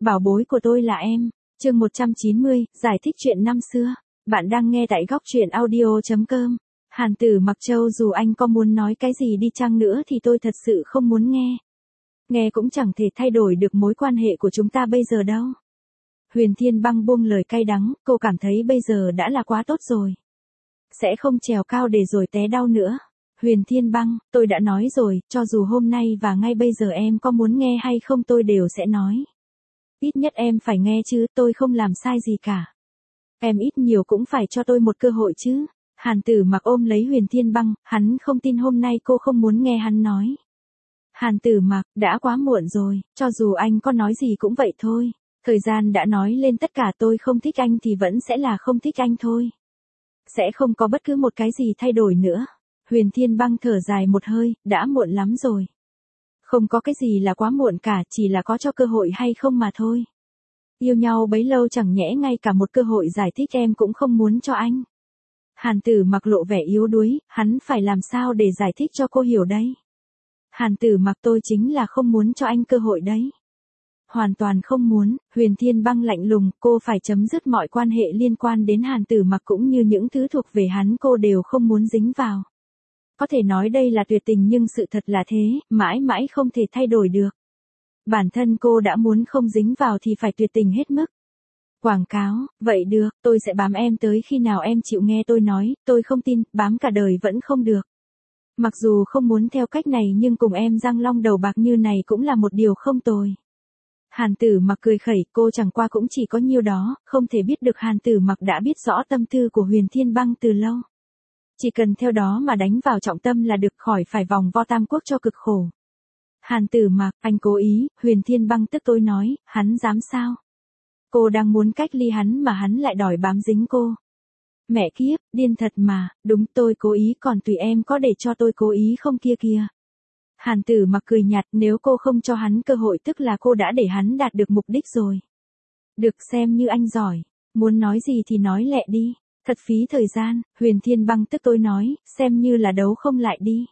Bảo bối của tôi là em. Chương 190, giải thích chuyện năm xưa. Bạn đang nghe tại góc truyện audio.com. Hàn Tử Mặc Châu, dù anh có muốn nói cái gì đi chăng nữa thì tôi thật sự không muốn nghe. Nghe cũng chẳng thể thay đổi được mối quan hệ của chúng ta bây giờ đâu. Huyền Thiên Băng buông lời cay đắng, cô cảm thấy bây giờ đã là quá tốt rồi. Sẽ không trèo cao để rồi té đau nữa. Huyền Thiên Băng, tôi đã nói rồi, cho dù hôm nay và ngay bây giờ em có muốn nghe hay không tôi đều sẽ nói. Ít nhất em phải nghe chứ, tôi không làm sai gì cả. Em ít nhiều cũng phải cho tôi một cơ hội chứ. Hàn Tử Mặc ôm lấy Huyền Thiên Băng, hắn không tin hôm nay cô không muốn nghe hắn nói. Hàn Tử Mặc, đã quá muộn rồi, cho dù anh có nói gì cũng vậy thôi. Thời gian đã nói lên tất cả, tôi không thích anh thì vẫn sẽ là không thích anh thôi. Sẽ không có bất cứ một cái gì thay đổi nữa. Huyền Thiên Băng thở dài một hơi, đã muộn lắm rồi. Không có cái gì là quá muộn cả, chỉ là có cho cơ hội hay không mà thôi. Yêu nhau bấy lâu chẳng nhẽ ngay cả một cơ hội giải thích em cũng không muốn cho anh. Hàn Tử Mặc lộ vẻ yếu đuối, hắn phải làm sao để giải thích cho cô hiểu đây. Hàn Tử Mặc, tôi chính là không muốn cho anh cơ hội đấy. Hoàn toàn không muốn. Huyền Thiên Băng lạnh lùng, cô phải chấm dứt mọi quan hệ liên quan đến Hàn Tử Mặc cũng như những thứ thuộc về hắn, cô đều không muốn dính vào. Có thể nói đây là tuyệt tình nhưng sự thật là thế, mãi mãi không thể thay đổi được. Bản thân cô đã muốn không dính vào thì phải tuyệt tình hết mức. Quảng cáo, vậy được, tôi sẽ bám em tới khi nào em chịu nghe tôi nói, tôi không tin, bám cả đời vẫn không được. Mặc dù không muốn theo cách này nhưng cùng em răng long đầu bạc như này cũng là một điều không tồi. Hàn Tử Mặc cười khẩy, cô chẳng qua cũng chỉ có nhiêu đó, không thể biết được Hàn Tử Mặc đã biết rõ tâm tư của Huyền Thiên Băng từ lâu. Chỉ cần theo đó mà đánh vào trọng tâm là được, khỏi phải vòng vo tam quốc cho cực khổ. Hàn Tử Mặc, anh cố ý. Huyền Thiên Băng tức tối nói, hắn dám sao? Cô đang muốn cách ly hắn mà hắn lại đòi bám dính cô. Mẹ kiếp, điên thật mà, đúng tôi cố ý, còn tùy em có để cho tôi cố ý không kia kìa. Hàn Tử Mặc cười nhạt, nếu cô không cho hắn cơ hội tức là cô đã để hắn đạt được mục đích rồi. Được, xem như anh giỏi, muốn nói gì thì nói lẹ đi, thật phí thời gian. Huyền Thiên Băng tức tối nói, xem như là đấu không lại đi.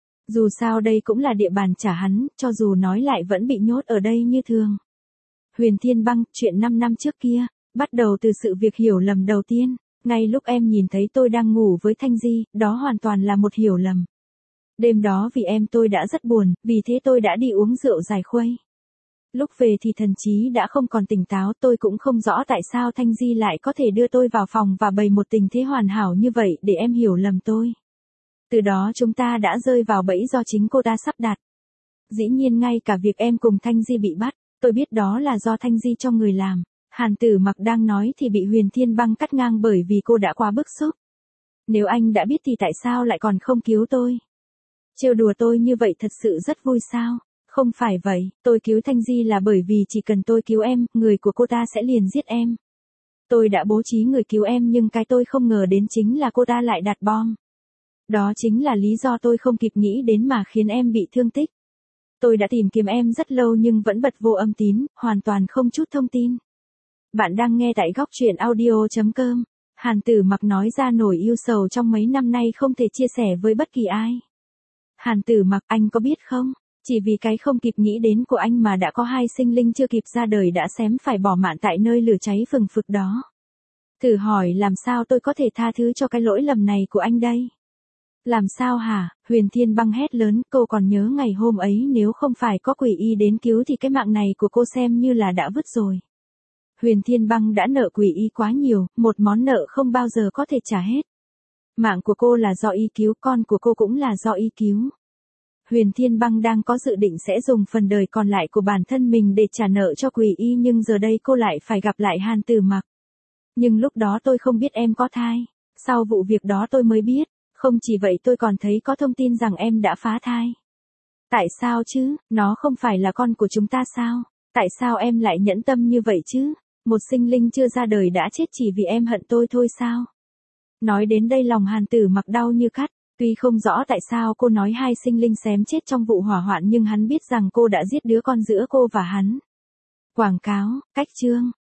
Dù sao đây cũng là địa bàn trả hắn, cho dù nói lại vẫn bị nhốt ở đây như thường. Huyền Thiên Băng, chuyện 5 năm trước kia, bắt đầu từ sự việc hiểu lầm đầu tiên, ngay lúc em nhìn thấy tôi đang ngủ với Thanh Di, đó hoàn toàn là một hiểu lầm. Đêm đó vì em tôi đã rất buồn, vì thế tôi đã đi uống rượu giải khuây. Lúc về thì thần trí đã không còn tỉnh táo, tôi cũng không rõ tại sao Thanh Di lại có thể đưa tôi vào phòng và bày một tình thế hoàn hảo như vậy để em hiểu lầm tôi. Từ đó chúng ta đã rơi vào bẫy do chính cô ta sắp đặt. Dĩ nhiên ngay cả việc em cùng Thanh Di bị bắt, tôi biết đó là do Thanh Di cho người làm. Hàn Tử Mặc đang nói thì bị Huyền Thiên Băng cắt ngang bởi vì cô đã quá bức xúc. Nếu anh đã biết thì tại sao lại còn không cứu tôi? Trêu đùa tôi như vậy thật sự rất vui sao? Không phải vậy, tôi cứu Thanh Di là bởi vì chỉ cần tôi cứu em, người của cô ta sẽ liền giết em. Tôi đã bố trí người cứu em nhưng cái tôi không ngờ đến chính là cô ta lại đặt bom. Đó chính là lý do tôi không kịp nghĩ đến mà khiến em bị thương tích. Tôi đã tìm kiếm em rất lâu nhưng vẫn bật vô âm tín, hoàn toàn không chút thông tin. Bạn đang nghe tại góc truyện audio.com. Hàn Tử Mặc nói ra nỗi yêu sầu trong mấy năm nay không thể chia sẻ với bất kỳ ai. Hàn Tử Mặc, anh có biết không? Chỉ vì cái không kịp nghĩ đến của anh mà đã có 2 sinh linh chưa kịp ra đời đã xém phải bỏ mạng tại nơi lửa cháy phừng phực đó. Thử hỏi làm sao tôi có thể tha thứ cho cái lỗi lầm này của anh đây? Làm sao hả? Huyền Thiên Băng hét lớn, cô còn nhớ ngày hôm ấy nếu không phải có quỷ y đến cứu thì cái mạng này của cô xem như là đã vứt rồi. Huyền Thiên Băng đã nợ quỷ y quá nhiều, một món nợ không bao giờ có thể trả hết. Mạng của cô là do y cứu, con của cô cũng là do y cứu. Huyền Thiên Băng đang có dự định sẽ dùng phần đời còn lại của bản thân mình để trả nợ cho quỷ y nhưng giờ đây cô lại phải gặp lại Hàn Tử Mặc. Nhưng lúc đó tôi không biết em có thai. Sau vụ việc đó tôi mới biết. Không chỉ vậy tôi còn thấy có thông tin rằng em đã phá thai. Tại sao chứ, nó không phải là con của chúng ta sao? Tại sao em lại nhẫn tâm như vậy chứ? Một sinh linh chưa ra đời đã chết chỉ vì em hận tôi thôi sao? Nói đến đây lòng Hàn Tử Mặc đau như cắt. Tuy không rõ tại sao cô nói 2 sinh linh xém chết trong vụ hỏa hoạn nhưng hắn biết rằng cô đã giết đứa con giữa cô và hắn. Quảng cáo, cách chương,